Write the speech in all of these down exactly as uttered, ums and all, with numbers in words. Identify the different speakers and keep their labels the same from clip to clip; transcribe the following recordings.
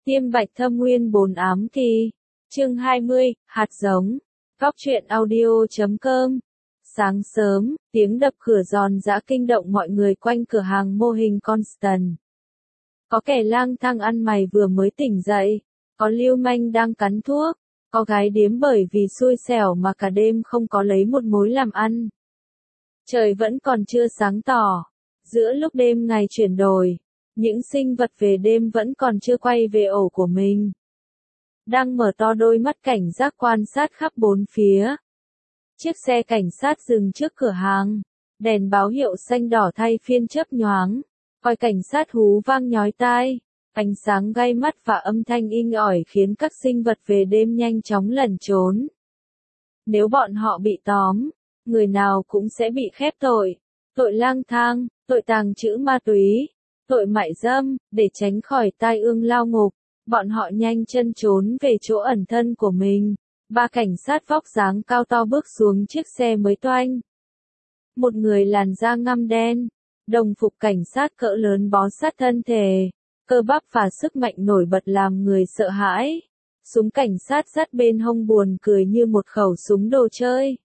Speaker 1: Tiêm bạch thâm nguyên bồn ám kỳ. Chương hai mươi, hạt giống. Góc truyện audio chấm com. Sáng sớm, tiếng đập cửa giòn giã kinh động mọi người quanh cửa hàng mô hình Constant. Có kẻ lang thang ăn mày vừa mới tỉnh dậy, có lưu manh đang cắn thuốc, có gái điếm bởi vì xui xẻo mà cả đêm không có lấy một mối làm ăn. Trời vẫn còn chưa sáng tỏ, giữa lúc đêm ngày chuyển đổi, những sinh vật về đêm vẫn còn chưa quay về ổ của mình. Đang mở to đôi mắt cảnh giác quan sát khắp bốn phía. Chiếc xe cảnh sát dừng trước cửa hàng, đèn báo hiệu xanh đỏ thay phiên chớp nhoáng, còi cảnh sát hú vang nhói tai, ánh sáng gay mắt và âm thanh inh ỏi khiến các sinh vật về đêm nhanh chóng lẩn trốn. Nếu bọn họ bị tóm, người nào cũng sẽ bị khép tội, tội lang thang, tội tàng trữ ma túy, tội mại dâm, để tránh khỏi tai ương lao ngục, bọn họ nhanh chân trốn về chỗ ẩn thân của mình. Ba cảnh sát vóc dáng cao to bước xuống chiếc xe mới toanh. Một người làn da ngăm đen, đồng phục cảnh sát cỡ lớn bó sát thân thể, cơ bắp và sức mạnh nổi bật làm người sợ hãi. Súng cảnh sát dắt bên hông buồn cười như một khẩu súng đồ chơi.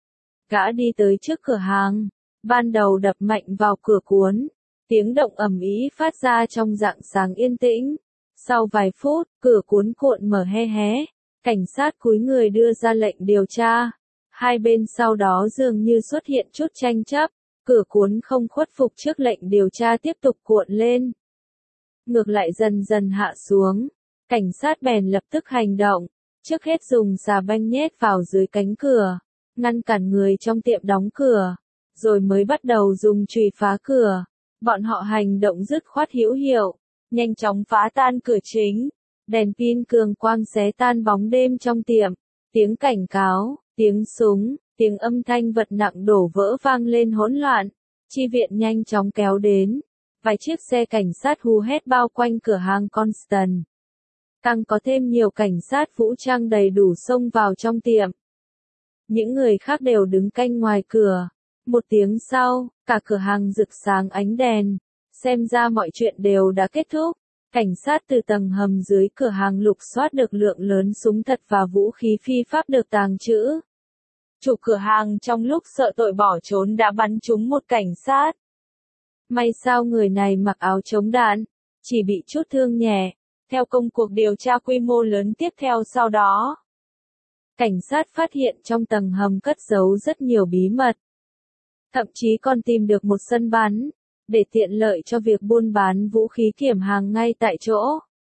Speaker 1: Gã đi tới trước cửa hàng, ban đầu đập mạnh vào cửa cuốn, tiếng động ầm ĩ phát ra trong rạng sáng yên tĩnh. Sau vài phút, cửa cuốn cuộn mở hé hé. Cảnh sát cúi người đưa ra lệnh điều tra. Hai bên sau đó dường như xuất hiện chút tranh chấp. Cửa cuốn không khuất phục trước lệnh điều tra tiếp tục cuộn lên. Ngược lại dần dần hạ xuống. Cảnh sát bèn lập tức hành động. Trước hết dùng xà beng nhét vào dưới cánh cửa. Ngăn cản người trong tiệm đóng cửa. Rồi mới bắt đầu dùng chùy phá cửa. Bọn họ hành động dứt khoát hữu hiệu. Nhanh chóng phá tan cửa chính. Đèn pin cường quang xé tan bóng đêm trong tiệm, tiếng cảnh cáo, tiếng súng, tiếng âm thanh vật nặng đổ vỡ vang lên hỗn loạn, chi viện nhanh chóng kéo đến, vài chiếc xe cảnh sát hú hét bao quanh cửa hàng Constant. Càng có thêm nhiều cảnh sát vũ trang đầy đủ xông vào trong tiệm. Những người khác đều đứng canh ngoài cửa. Một tiếng sau, cả cửa hàng rực sáng ánh đèn, xem ra mọi chuyện đều đã kết thúc. Cảnh sát từ tầng hầm dưới cửa hàng lục soát được lượng lớn súng thật và vũ khí phi pháp được tàng trữ. Chủ cửa hàng trong lúc sợ tội bỏ trốn đã bắn trúng một cảnh sát. May sao người này mặc áo chống đạn, chỉ bị chút thương nhẹ. Theo công cuộc điều tra quy mô lớn tiếp theo sau đó, cảnh sát phát hiện trong tầng hầm cất giấu rất nhiều bí mật. Thậm chí còn tìm được một sân bắn, để tiện lợi cho việc buôn bán vũ khí kiểm hàng ngay tại chỗ.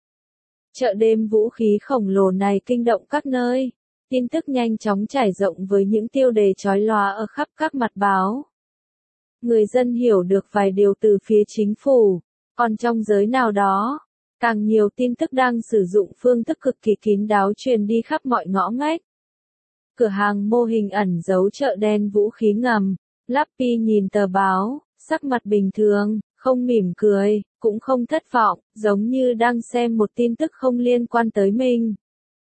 Speaker 1: Chợ đêm vũ khí khổng lồ này kinh động các nơi, tin tức nhanh chóng trải rộng với những tiêu đề chói lóa ở khắp các mặt báo. Người dân hiểu được vài điều từ phía chính phủ, còn trong giới nào đó, càng nhiều tin tức đang sử dụng phương thức cực kỳ kín đáo truyền đi khắp mọi ngõ ngách. Cửa hàng mô hình ẩn giấu chợ đen vũ khí ngầm, Lappy nhìn tờ báo. Sắc mặt bình thường, không mỉm cười, cũng không thất vọng, giống như đang xem một tin tức không liên quan tới mình.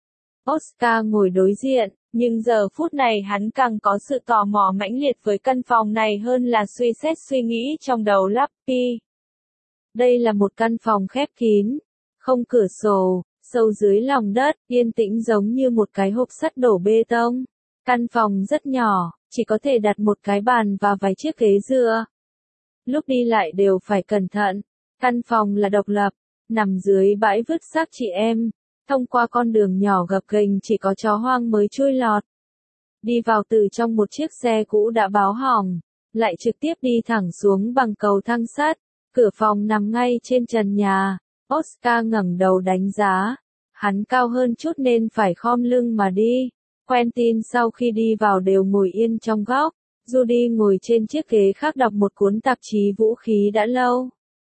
Speaker 1: Oscar ngồi đối diện, nhưng giờ phút này hắn càng có sự tò mò mãnh liệt với căn phòng này hơn là suy xét suy nghĩ trong đầu Lappy. Đây là một căn phòng khép kín, không cửa sổ, sâu dưới lòng đất, yên tĩnh giống như một cái hộp sắt đổ bê tông. Căn phòng rất nhỏ, chỉ có thể đặt một cái bàn và vài chiếc ghế dựa. Lúc đi lại đều phải cẩn thận. Căn phòng là độc lập, nằm dưới bãi vứt xác chị em. Thông qua con đường nhỏ gập ghềnh chỉ có chó hoang mới chui lọt. Đi vào từ trong một chiếc xe cũ đã báo hỏng, lại trực tiếp đi thẳng xuống bằng cầu thang sắt. Cửa phòng nằm ngay trên trần nhà. Oscar ngẩng đầu đánh giá. Hắn cao hơn chút nên phải khom lưng mà đi. Quentin sau khi đi vào đều ngồi yên trong góc. Judy ngồi trên chiếc ghế khác đọc một cuốn tạp chí vũ khí đã lâu.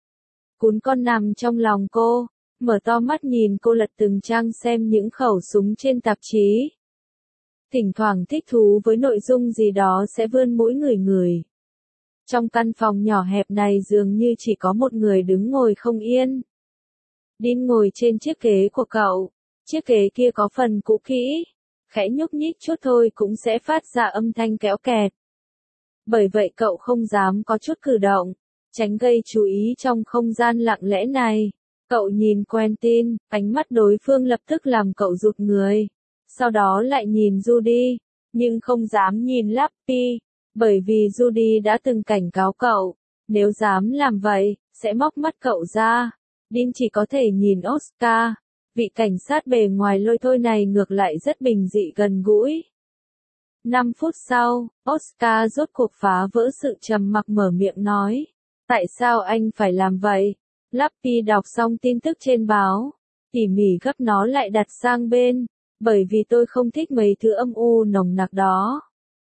Speaker 1: Cún con nằm trong lòng cô, mở to mắt nhìn cô lật từng trang xem những khẩu súng trên tạp chí. Thỉnh thoảng thích thú với nội dung gì đó sẽ vươn mũi ngửi ngửi. Trong căn phòng nhỏ hẹp này dường như chỉ có một người đứng ngồi không yên. Dean ngồi trên chiếc ghế của cậu, chiếc ghế kia có phần cũ kỹ, khẽ nhúc nhích chút thôi cũng sẽ phát ra âm thanh kéo kẹt. Bởi vậy cậu không dám có chút cử động, tránh gây chú ý trong không gian lặng lẽ này. Cậu nhìn Quentin, ánh mắt đối phương lập tức làm cậu rụt người. Sau đó lại nhìn Judy, nhưng không dám nhìn Lappy, bởi vì Judy đã từng cảnh cáo cậu, nếu dám làm vậy, sẽ móc mắt cậu ra. Dean chỉ có thể nhìn Oscar, vị cảnh sát bề ngoài lôi thôi này ngược lại rất bình dị gần gũi. Năm phút sau, Oscar rốt cuộc phá vỡ sự trầm mặc mở miệng nói, tại sao anh phải làm vậy? Lappy đọc xong tin tức trên báo, tỉ mỉ gấp nó lại đặt sang bên, bởi vì tôi không thích mấy thứ âm u nồng nặc đó.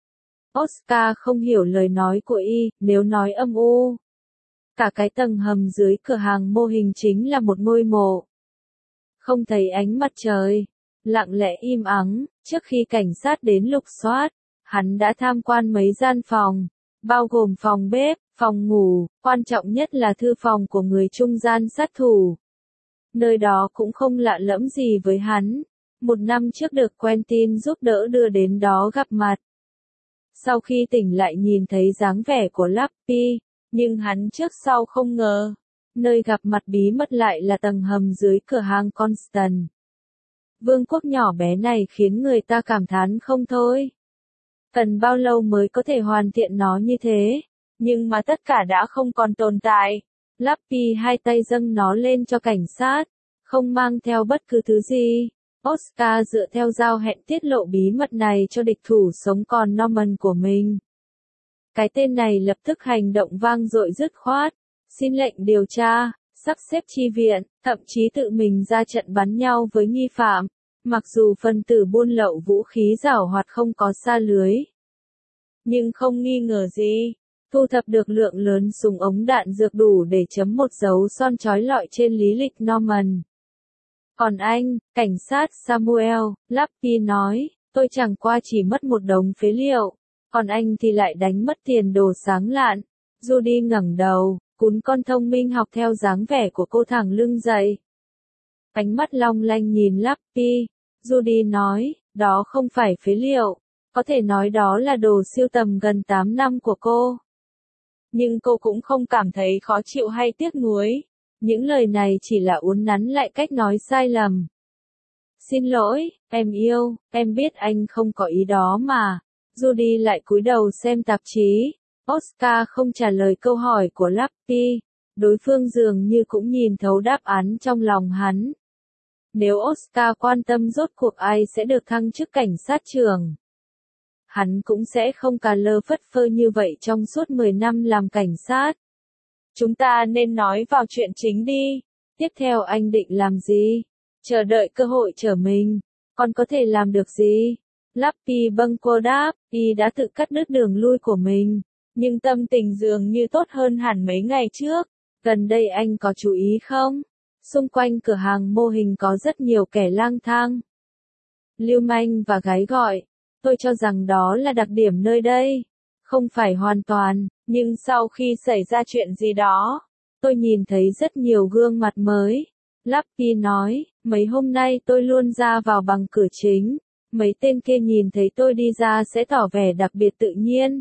Speaker 1: Oscar không hiểu lời nói của y, nếu nói âm u. Cả cái tầng hầm dưới cửa hàng mô hình chính là một ngôi mộ. Không thấy ánh mặt trời, lặng lẽ im ắng, trước khi cảnh sát đến lục soát, hắn đã tham quan mấy gian phòng, bao gồm phòng bếp, phòng ngủ, quan trọng nhất là thư phòng của người trung gian sát thủ. Nơi đó cũng không lạ lẫm gì với hắn, một năm trước được Quentin giúp đỡ đưa đến đó gặp mặt. Sau khi tỉnh lại nhìn thấy dáng vẻ của Lappy, nhưng hắn trước sau không ngờ, nơi gặp mặt bí mật lại là tầng hầm dưới cửa hàng Constant. Vương quốc nhỏ bé này khiến người ta cảm thán không thôi. Cần bao lâu mới có thể hoàn thiện nó như thế, nhưng mà tất cả đã không còn tồn tại. Lappy hai tay dâng nó lên cho cảnh sát, không mang theo bất cứ thứ gì. Oscar dựa theo giao hẹn tiết lộ bí mật này cho địch thủ sống còn Norman của mình. Cái tên này lập tức hành động vang dội dứt khoát, xin lệnh điều tra, sắp xếp chi viện, thậm chí tự mình ra trận bắn nhau với nghi phạm, mặc dù phân tử buôn lậu vũ khí giảo hoạt không có sa lưới. Nhưng không nghi ngờ gì, thu thập được lượng lớn súng ống đạn dược đủ để chấm một dấu son chói lọi trên lý lịch Norman. Còn anh, cảnh sát Samuel, Lappy nói, tôi chẳng qua chỉ mất một đống phế liệu, còn anh thì lại đánh mất tiền đồ sáng lạn. Judy ngẩng đầu, cún con thông minh học theo dáng vẻ của cô thẳng lưng dậy. Ánh mắt long lanh nhìn Lappy, Judy nói, đó không phải phế liệu, có thể nói đó là đồ sưu tầm gần tám năm của cô. Nhưng cô cũng không cảm thấy khó chịu hay tiếc nuối. Những lời này chỉ là uốn nắn lại cách nói sai lầm. Xin lỗi, em yêu, em biết anh không có ý đó mà. Judy lại cúi đầu xem tạp chí. Oscar không trả lời câu hỏi của Lappy. Đối phương dường như cũng nhìn thấu đáp án trong lòng hắn. Nếu Oscar quan tâm rốt cuộc ai sẽ được thăng chức cảnh sát trưởng, hắn cũng sẽ không cà lơ phất phơ như vậy trong suốt mười năm làm cảnh sát. Chúng ta nên nói vào chuyện chính đi. Tiếp theo anh định làm gì? Chờ đợi cơ hội trở mình. Còn có thể làm được gì? Lappy bâng quơ đáp, y đã tự cắt đứt đường lui của mình. Nhưng tâm tình dường như tốt hơn hẳn mấy ngày trước. Gần đây anh có chú ý không? Xung quanh cửa hàng mô hình có rất nhiều kẻ lang thang, lưu manh và gái gọi. Tôi cho rằng đó là đặc điểm nơi đây. Không phải hoàn toàn, nhưng sau khi xảy ra chuyện gì đó, tôi nhìn thấy rất nhiều gương mặt mới. Lappy nói, mấy hôm nay tôi luôn ra vào bằng cửa chính. Mấy tên kia nhìn thấy tôi đi ra sẽ tỏ vẻ đặc biệt tự nhiên.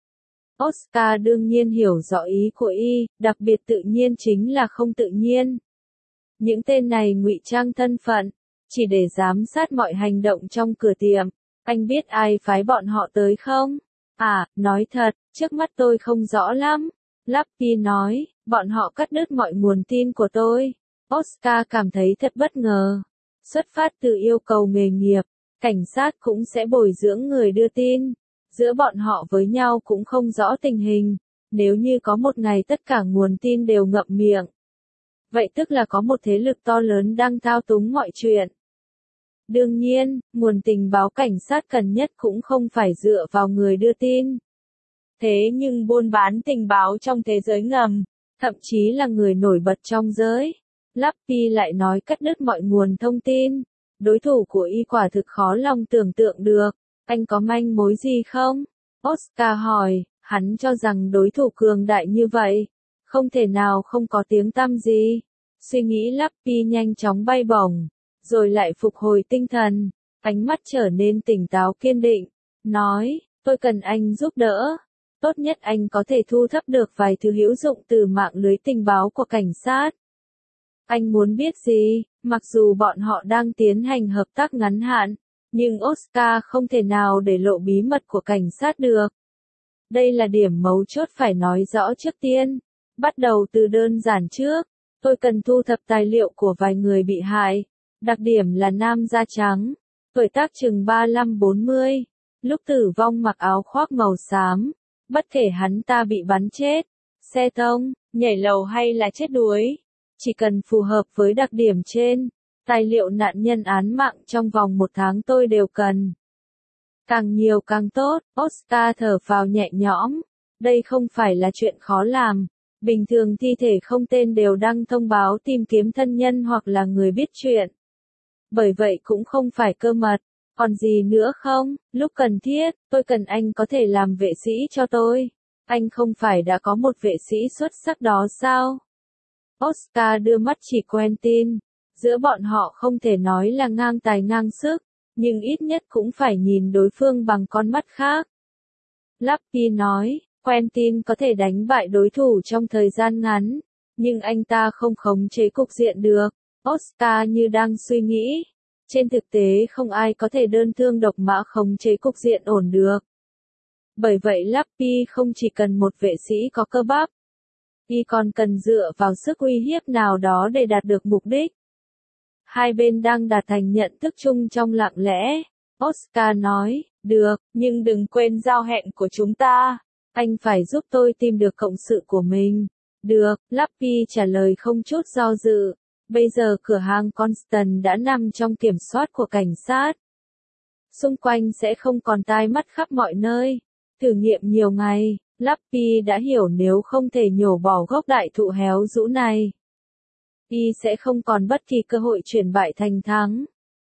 Speaker 1: Oscar đương nhiên hiểu rõ ý của y, đặc biệt tự nhiên chính là không tự nhiên. Những tên này ngụy trang thân phận, chỉ để giám sát mọi hành động trong cửa tiệm. Anh biết ai phái bọn họ tới không? À, nói thật, trước mắt tôi không rõ lắm. Lappy nói, bọn họ cắt đứt mọi nguồn tin của tôi. Oscar cảm thấy thật bất ngờ. Xuất phát từ yêu cầu nghề nghiệp, cảnh sát cũng sẽ bồi dưỡng người đưa tin. Giữa bọn họ với nhau cũng không rõ tình hình. Nếu như có một ngày tất cả nguồn tin đều ngậm miệng, vậy tức là có một thế lực to lớn đang thao túng mọi chuyện. Đương nhiên, nguồn tình báo cảnh sát cần nhất cũng không phải dựa vào người đưa tin. Thế nhưng buôn bán tình báo trong thế giới ngầm, thậm chí là người nổi bật trong giới. Lappy lại nói cắt đứt mọi nguồn thông tin. Đối thủ của y quả thực khó lòng tưởng tượng được. Anh có manh mối gì không? Oscar hỏi, hắn cho rằng đối thủ cường đại như vậy, không thể nào không có tiếng tăm gì. Suy nghĩ Lappy nhanh chóng bay bổng, rồi lại phục hồi tinh thần, ánh mắt trở nên tỉnh táo kiên định, nói, tôi cần anh giúp đỡ. Tốt nhất anh có thể thu thập được vài thứ hữu dụng từ mạng lưới tình báo của cảnh sát. Anh muốn biết gì? Mặc dù bọn họ đang tiến hành hợp tác ngắn hạn, nhưng Oscar không thể nào để lộ bí mật của cảnh sát được. Đây là điểm mấu chốt phải nói rõ trước tiên. Bắt đầu từ đơn giản trước, tôi cần thu thập tài liệu của vài người bị hại. Đặc điểm là nam da trắng, tuổi tác chừng ba lăm bốn mươi, lúc tử vong mặc áo khoác màu xám. Bất kể hắn ta bị bắn chết, xe tông, nhảy lầu hay là chết đuối, chỉ cần phù hợp với đặc điểm trên, tài liệu nạn nhân án mạng trong vòng một tháng tôi đều cần. Càng nhiều càng tốt, Oscar thở phào nhẹ nhõm. Đây không phải là chuyện khó làm. Bình thường thi thể không tên đều đăng thông báo tìm kiếm thân nhân hoặc là người biết chuyện. Bởi vậy cũng không phải cơ mật. Còn gì nữa không? Lúc cần thiết, tôi cần anh có thể làm vệ sĩ cho tôi. Anh không phải đã có một vệ sĩ xuất sắc đó sao? Oscar đưa mắt chỉ Quentin. Giữa bọn họ không thể nói là ngang tài ngang sức, nhưng ít nhất cũng phải nhìn đối phương bằng con mắt khác. Lappy nói, Quentin có thể đánh bại đối thủ trong thời gian ngắn, nhưng anh ta không khống chế cục diện được. Oscar như đang suy nghĩ. Trên thực tế không ai có thể đơn thương độc mã khống chế cục diện ổn được. Bởi vậy Lappy không chỉ cần một vệ sĩ có cơ bắp, y còn cần dựa vào sức uy hiếp nào đó để đạt được mục đích. Hai bên đang đạt thành nhận thức chung trong lặng lẽ. Oscar nói, được, nhưng đừng quên giao hẹn của chúng ta. Anh phải giúp tôi tìm được cộng sự của mình. Được, Lappy trả lời không chút do dự. Bây giờ cửa hàng Constant đã nằm trong kiểm soát của cảnh sát. Xung quanh sẽ không còn tai mắt khắp mọi nơi. Thử nghiệm nhiều ngày, Lappy đã hiểu nếu không thể nhổ bỏ gốc đại thụ héo rũ này, y sẽ không còn bất kỳ cơ hội chuyển bại thành thắng.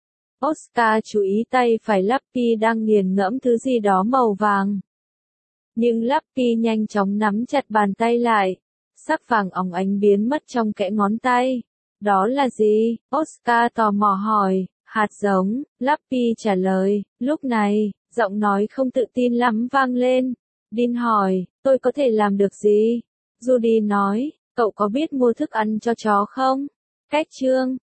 Speaker 1: Oscar chú ý tay phải Lappy đang nghiền ngẫm thứ gì đó màu vàng. Nhưng Lappy nhanh chóng nắm chặt bàn tay lại. Sắc vàng óng ánh biến mất trong kẽ ngón tay. Đó là gì? Oscar tò mò hỏi. Hạt giống, Lappy trả lời. Lúc này, giọng nói không tự tin lắm vang lên. Dean hỏi, tôi có thể làm được gì? Judy nói, cậu có biết mua thức ăn cho chó không? Cách chương